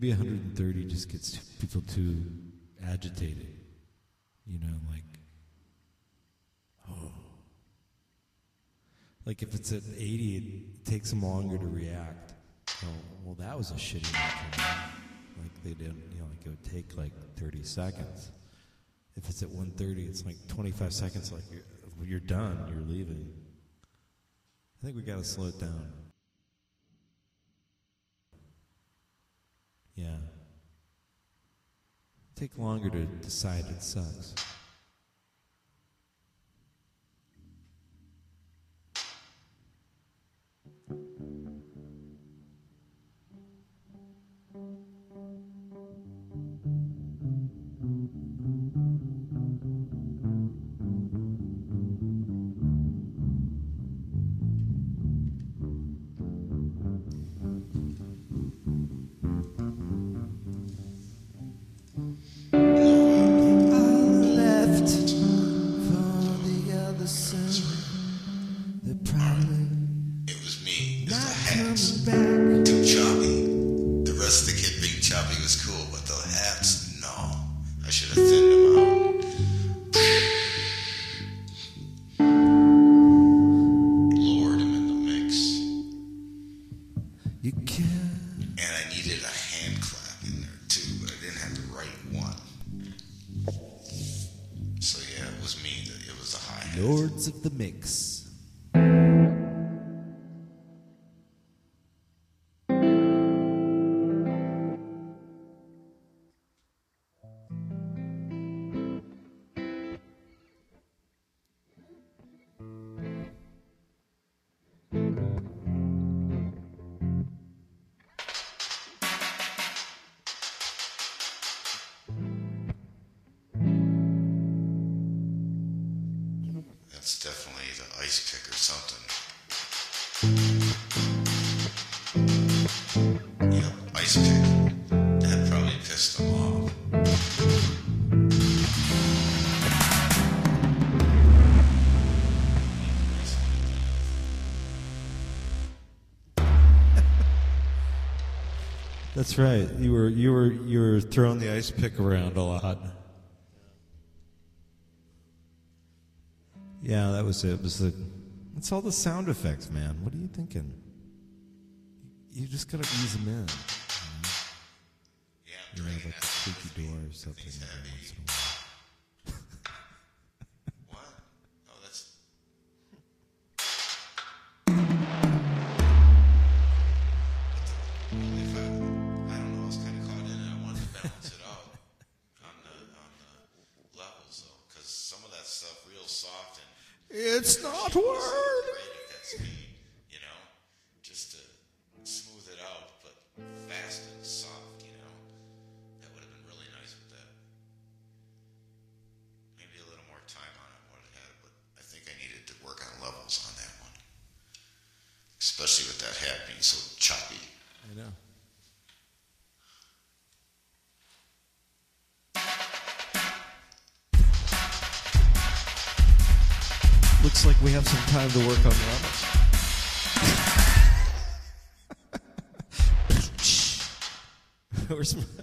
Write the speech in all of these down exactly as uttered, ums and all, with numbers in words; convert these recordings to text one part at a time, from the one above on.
Maybe one hundred thirty just gets people too agitated. You know, like, oh. Like if it's at eighty, it takes them longer to react. Oh, well, that was a shitty metronome. Like they didn't, you know, like it would take like thirty seconds. If it's at one thirty, it's like twenty-five seconds. Like you're, you're done, you're leaving. I think we got to slow it down. Yeah. Take longer to decide it sucks. Lords of the Mix. That's definitely the ice pick or something. Yep, ice pick. That probably pissed them off. That's right. You were you were you were throwing the ice pick around a lot. Yeah, that was it. It was the. It's all the sound effects, man. What are you thinking? You just gotta ease them in. You know? Yeah, you know, like a creaky door or something. Every once in a while. What? Oh, that's. If I, I don't know, I was kind of caught in it. I wanted to balance it out on the on the levels though, because some of that stuff real soft and. It's not worth it. You know, just to smooth it out, but fast and soft. You know, that would have been really nice with that. Maybe a little more time on it what it had, but I think I needed to work on levels on that one, especially with that hat being so choppy. I know. Looks like we have some time to work on levels. Where's my...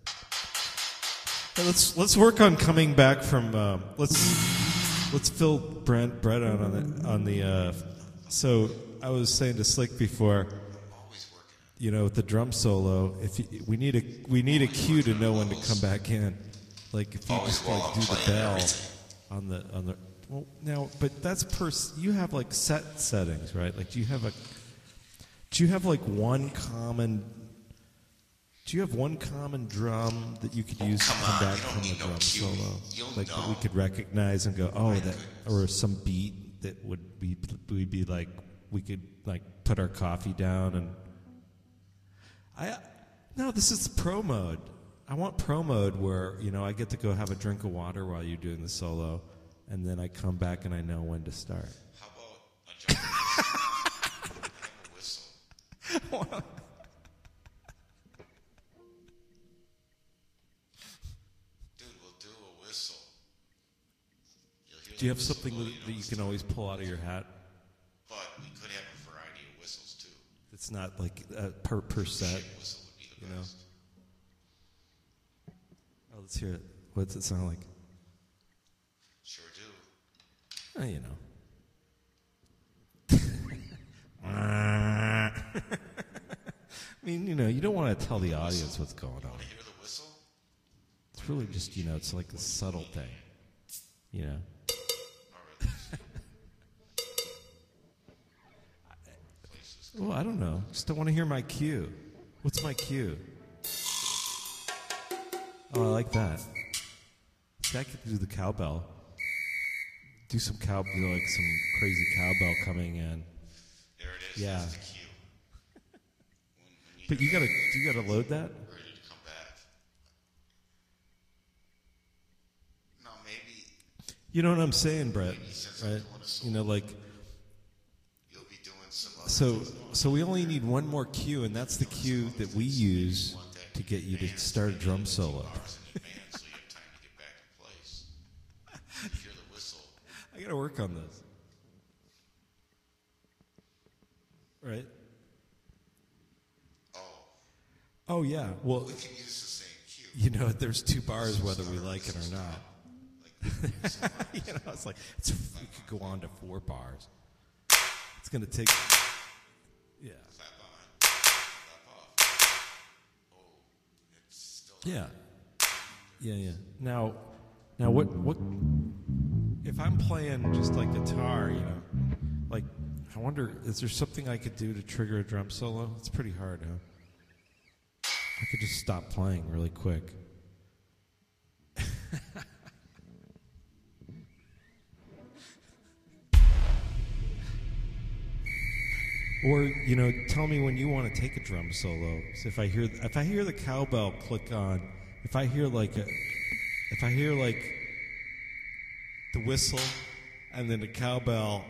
Hey, let's let's work on coming back from. Uh, let's let's fill Brent Brett out on the on the. Uh, so I was saying to Slick before. You know, with the drum solo, if you, we need a we need a cue to know when to come back in. Like if you just like do the bell on the on the. Well, now, but that's per. You have like set settings, right? Like, do you have a? Do you have like one common? Do you have one common drum that you could use oh, to come on, back from the no drum cue. solo? You'll Like know. that we could recognize and go, oh, My that, goodness. or some beat that would be we'd be like we could like put our coffee down and. I no, this is pro mode. I want pro mode where, you know, I get to go have a drink of water while you're doing the solo, and then I come back and I know when to start. How about a jump and have a whistle? Dude, we'll do a whistle. You'll hear Do you have whistle something blow, that, you know that you it's can time. always pull out of your hat? But we could have a variety of whistles too. It's not like uh, per per set, Shit whistle would be the you know. best. let's hear it. What's it sound like? Sure do. Oh, you know. I mean, you know, you don't want to tell the audience what's going on. Want to hear the whistle? It's really just, you know, it's like a subtle thing. You know? All right. Places. Well, I don't know. Just don't want to hear my cue. What's my cue? Oh, I like that. See, I could do the cowbell. Do some cow, you know, like some crazy cowbell coming in. There it is. Yeah. That's the cue. When, when But you gotta, you gotta load that. ready to come back. No, maybe You know what I'm saying, Brett? since I'm Right? doing a solo, You know, like you'll be doing some other so. things. So we only need one more cue, and that's the cue that we use Want that to get you to advance, start a maybe drum two solo. bars in advance, so you have time to get back in place. You hear the whistle. I gotta work on this. Right? Oh, Oh yeah. Well, we can use the same cue. you know, there's two bars whether we like it or not. Like, so You know, it's like it's, we could go on to four bars. It's gonna take. Yeah. clap on, clap off. Oh, it's still. Yeah. Yeah, yeah. Now, now what? What? If I'm playing just like guitar, you know, like I wonder, is there something I could do to trigger a drum solo? It's pretty hard, huh? I could just stop playing really quick. Or, you know, tell me when you want to take a drum solo. So if I hear if I hear the cowbell click on, if I hear like a if I hear like the whistle and then the cowbell,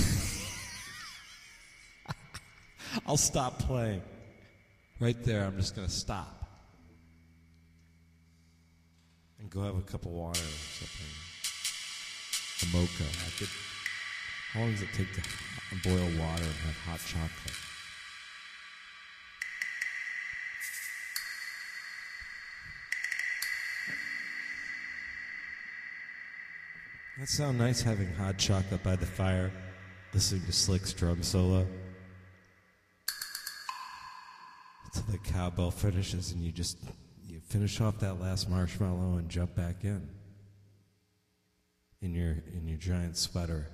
I'll stop playing. Right there, I'm just going to stop. And go have a cup of water or something. A mocha. I could, how long does it take to boil water and have hot chocolate? That sound nice having hot chocolate by the fire, listening to Slick's drum solo. Until the cowbell finishes and you just you finish off that last marshmallow and jump back in. In your in your giant sweater.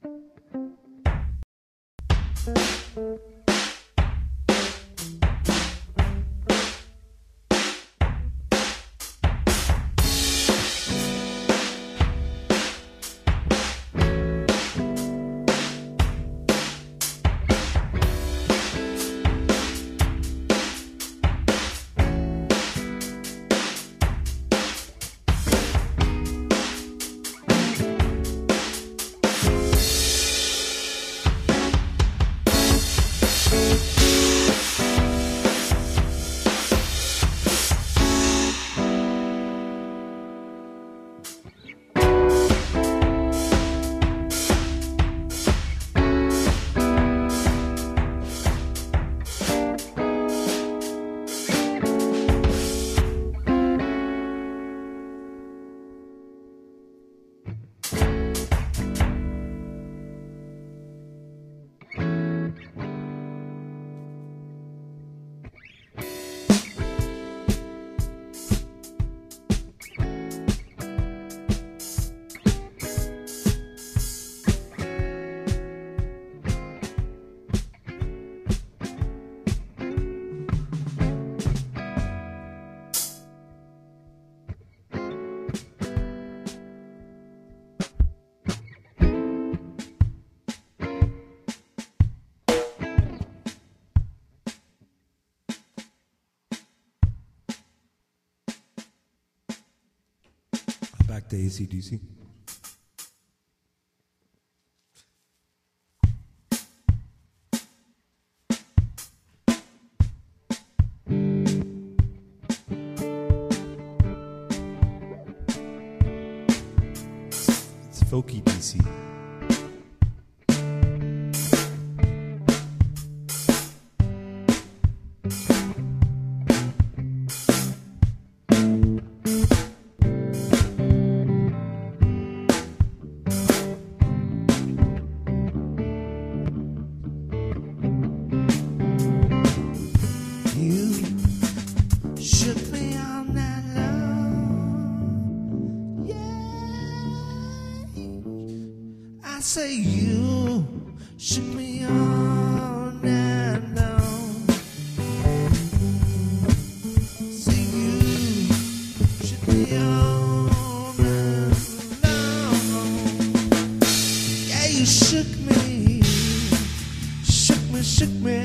Back to A C D C. It's folky D C. I say you shook me on and on. Say you shook me on and on. Yeah, you shook me, shook me, shook me.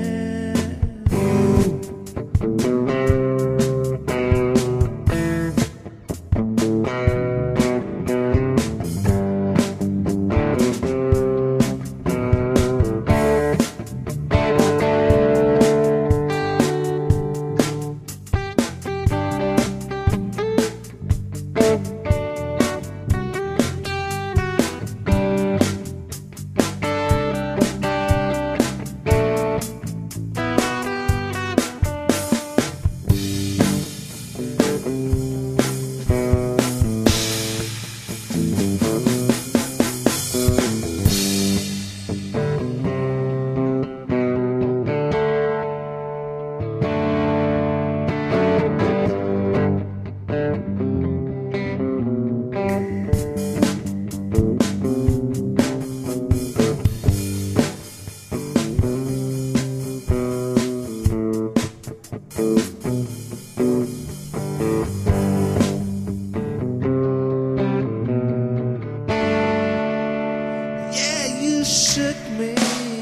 Shook me,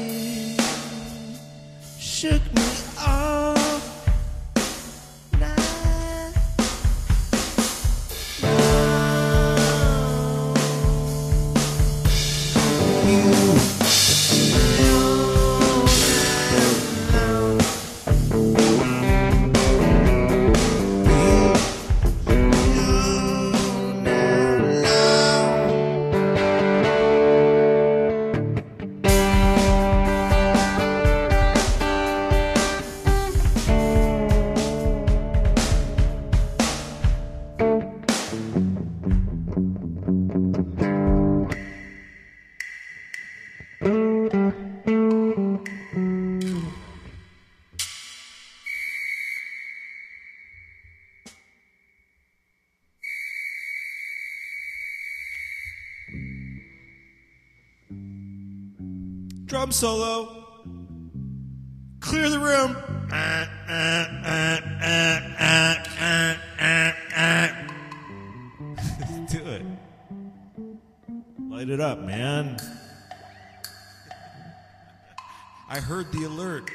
shook me off. Now, Drum solo. Clear the room. Do it. Light it up, man. I heard the alert.